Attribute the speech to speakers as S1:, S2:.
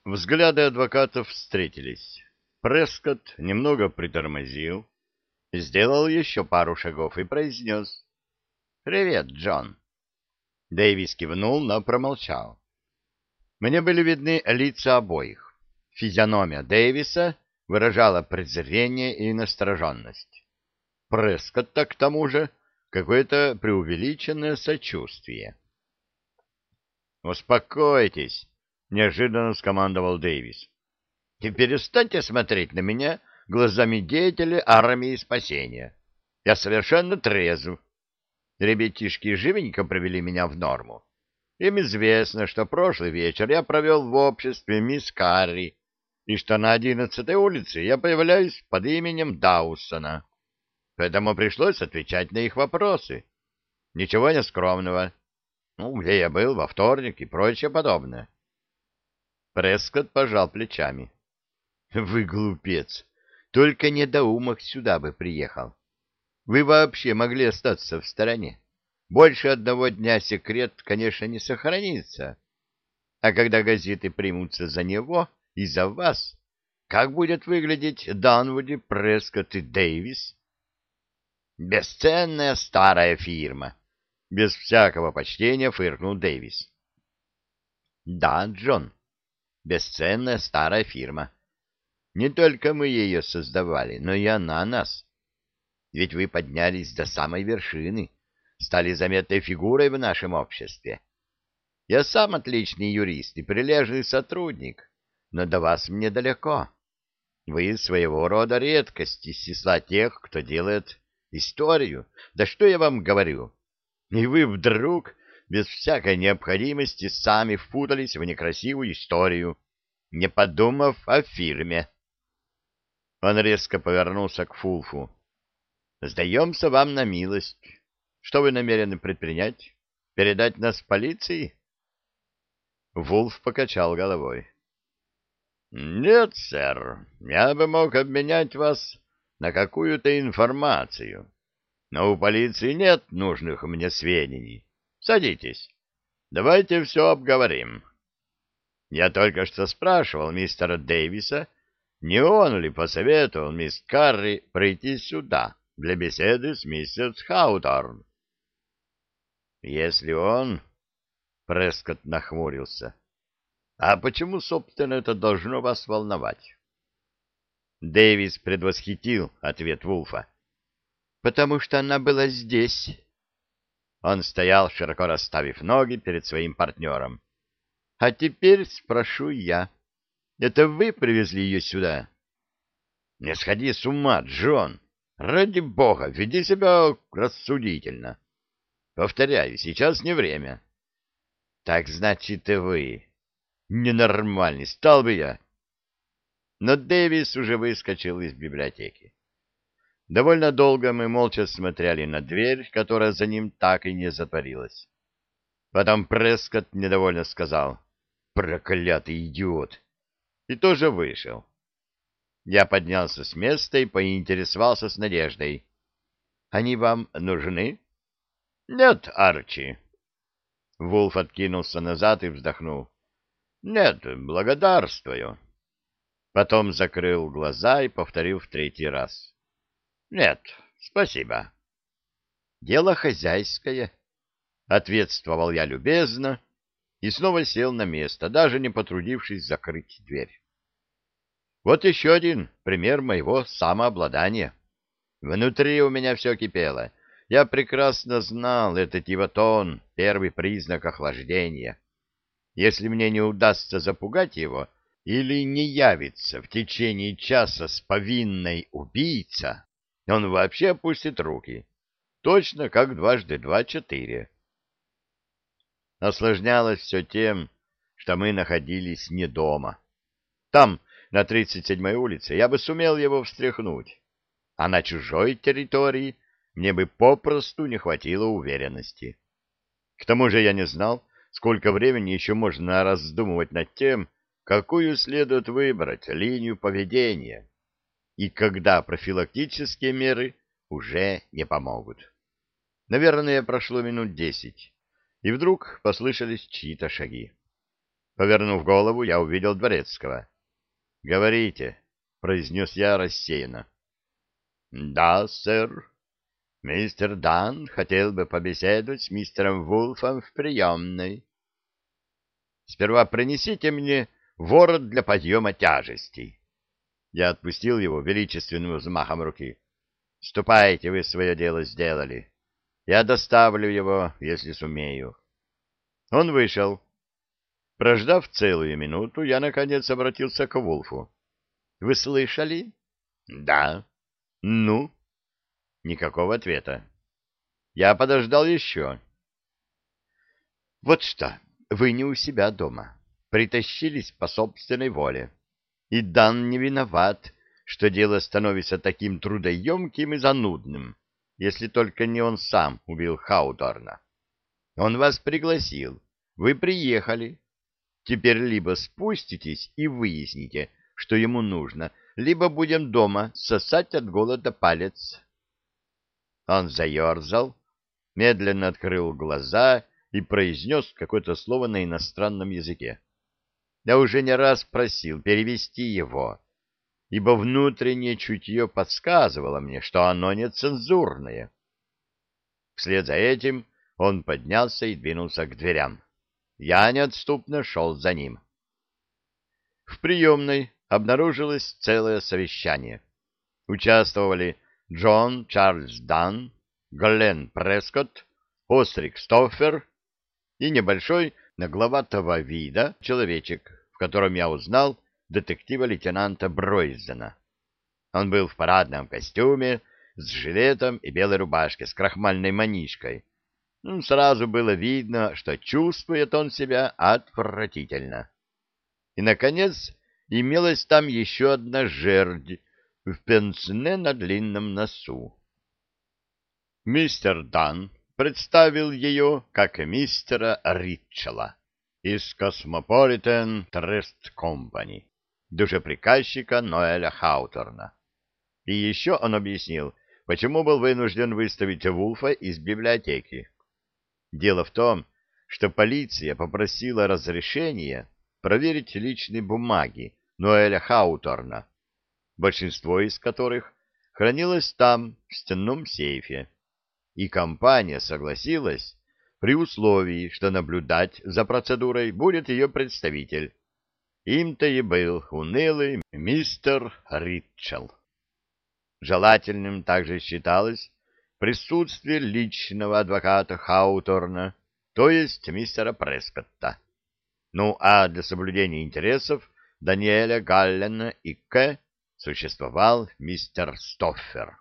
S1: Взгляды адвокатов встретились. Прескотт немного притормозил, сделал еще пару шагов и произнес: «Привет, Джон». Дэвис кивнул, но промолчал. Мне были видны лица обоих. Физиономия Дэвиса выражала презрение и настороженность. Прескотта, к тому же, какое-то преувеличенное сочувствие. «Успокойтесь», — неожиданно скомандовал Дэвис. «И перестаньте смотреть на меня глазами деятеля армии спасения. Я совершенно трезв. Ребятишки живенько привели меня в норму. Им известно, что прошлый вечер я провел в обществе мисс Карри, и что на 11-й улице я появляюсь под именем Даусона. Поэтому пришлось отвечать на их вопросы. Ничего не скромного. Ну, где я был во вторник и прочее подобное». Прескотт пожал плечами. «Вы глупец. Только недоумок сюда бы приехал. Вы вообще могли остаться в стороне. Больше одного дня секрет, конечно, не сохранится. А когда газеты примутся за него и за вас, как будет выглядеть Данвуди, Прескотт и Дэвис? Бесценная старая фирма. Без всякого почтения фыркнул Дэвис. Да, Джон, бесценная старая фирма. Не только мы ее создавали, но и она нас. Ведь вы поднялись до самой вершины, стали заметной фигурой в нашем обществе. Я сам отличный юрист и прилежный сотрудник, но до вас мне далеко. Вы своего рода редкость из числа тех, кто делает историю. Да что я вам говорю? И вы вдруг, без всякой необходимости, сами впутались в некрасивую историю, не подумав о фирме. Он резко повернулся к Фулфу. «Сдаемся вам на милость. Что вы намерены предпринять? Передать нас полиции?» Вулф покачал головой. «Нет, сэр, я бы мог обменять вас на какую-то информацию, но у полиции нет нужных мне сведений. Садитесь, давайте все обговорим. Я только что спрашивал мистера Дэвиса, не он ли посоветовал мисс Карри прийти сюда для беседы с миссис Хауторн. Если он... Прескотт нахмурился. А почему, собственно, это должно вас волновать? Дэвис предвосхитил ответ Вулфа. Потому что она была здесь. Он стоял, широко расставив ноги перед своим партнером. А теперь спрошу я. Это вы привезли ее сюда? Не сходи с ума, Джон. Ради бога, веди себя рассудительно. Повторяю, сейчас не время. Так значит и вы. Ненормальный, стал бы я. Но Дэвис уже выскочил из библиотеки. Довольно долго мы молча смотрели на дверь, которая за ним так и не затворилась. Потом Прескотт недовольно сказал: «Проклятый идиот!» и тоже вышел. Я поднялся с места и поинтересовался с надеждой: «Они вам нужны?» «Нет, Арчи». Вулф откинулся назад и вздохнул. «Нет, благодарствую». Потом закрыл глаза и повторил в третий раз: «Нет, спасибо». «Дело хозяйское», — ответствовал я любезно и снова сел на место, даже не потрудившись закрыть дверь. Вот еще один пример моего самообладания. Внутри у меня все кипело. Я прекрасно знал этот его тон, первый признак охлаждения. Если мне не удастся запугать его или не явится в течение часа с повинной убийца, он вообще опустит руки. Точно как дважды два — четыре. Осложнялось все тем, что мы находились не дома. Там, на 37-й улице, я бы сумел его встряхнуть, а на чужой территории мне бы попросту не хватило уверенности. К тому же я не знал, сколько времени еще можно раздумывать над тем, какую следует выбрать линию поведения, и когда профилактические меры уже не помогут. Наверное, прошло минут 10, и вдруг послышались чьи-то шаги. Повернув голову, я увидел дворецкого. «Говорите», — произнес я рассеянно. «Да, сэр. Мистер Дан хотел бы побеседовать с мистером Вулфом в приемной». «Сперва принесите мне ворот для подъема тяжестей». Я отпустил его величественным взмахом руки. «Ступайте, вы свое дело сделали. Я доставлю его, если сумею». Он вышел. Прождав целую минуту, я, наконец, обратился к Вулфу. «Вы слышали?» «Да». «Ну?» Никакого ответа. Я подождал еще. «Вот что, вы не у себя дома. Притащились по собственной воле. И Дан не виноват, что дело становится таким трудоемким и занудным, если только не он сам убил Хауторна. Он вас пригласил, вы приехали. Теперь либо спуститесь и выясните, что ему нужно, либо будем дома сосать от голода палец». Он заерзал, медленно открыл глаза и произнес какое-то слово на иностранном языке. Я уже не раз просил перевести его, ибо внутреннее чутье подсказывало мне, что оно нецензурное. Вслед за этим он поднялся и двинулся к дверям. Я неотступно шел за ним. В приемной обнаружилось целое совещание. Участвовали Джон Чарльз Дан, Гленн Прескотт, Острик Стоффер и небольшой нагловатого вида человечек, в котором я узнал детектива-лейтенанта Бройзена. Он был в парадном костюме, с жилетом и белой рубашке с крахмальной манишкой. Сразу было видно, что чувствует он себя отвратительно. И, наконец, имелась там еще одна жердь в пенсне на длинном носу. Мистер Дан представил ее как мистера Ритчелла из Cosmopolitan Trust Company, душеприказчика Ноэля Хауторна. И еще он объяснил, почему был вынужден выставить Вулфа из библиотеки. Дело в том, что полиция попросила разрешения проверить личные бумаги Ноэля Хауторна, большинство из которых хранилось там, в стенном сейфе, и компания согласилась при условии, что наблюдать за процедурой будет ее представитель. Им-то и был унылый мистер Ритчелл. Желательным также считалось присутствие личного адвоката Хауторна, то есть мистера Прескотта. Ну а для соблюдения интересов Даниэля Галлена и К. существовал мистер Стоффер.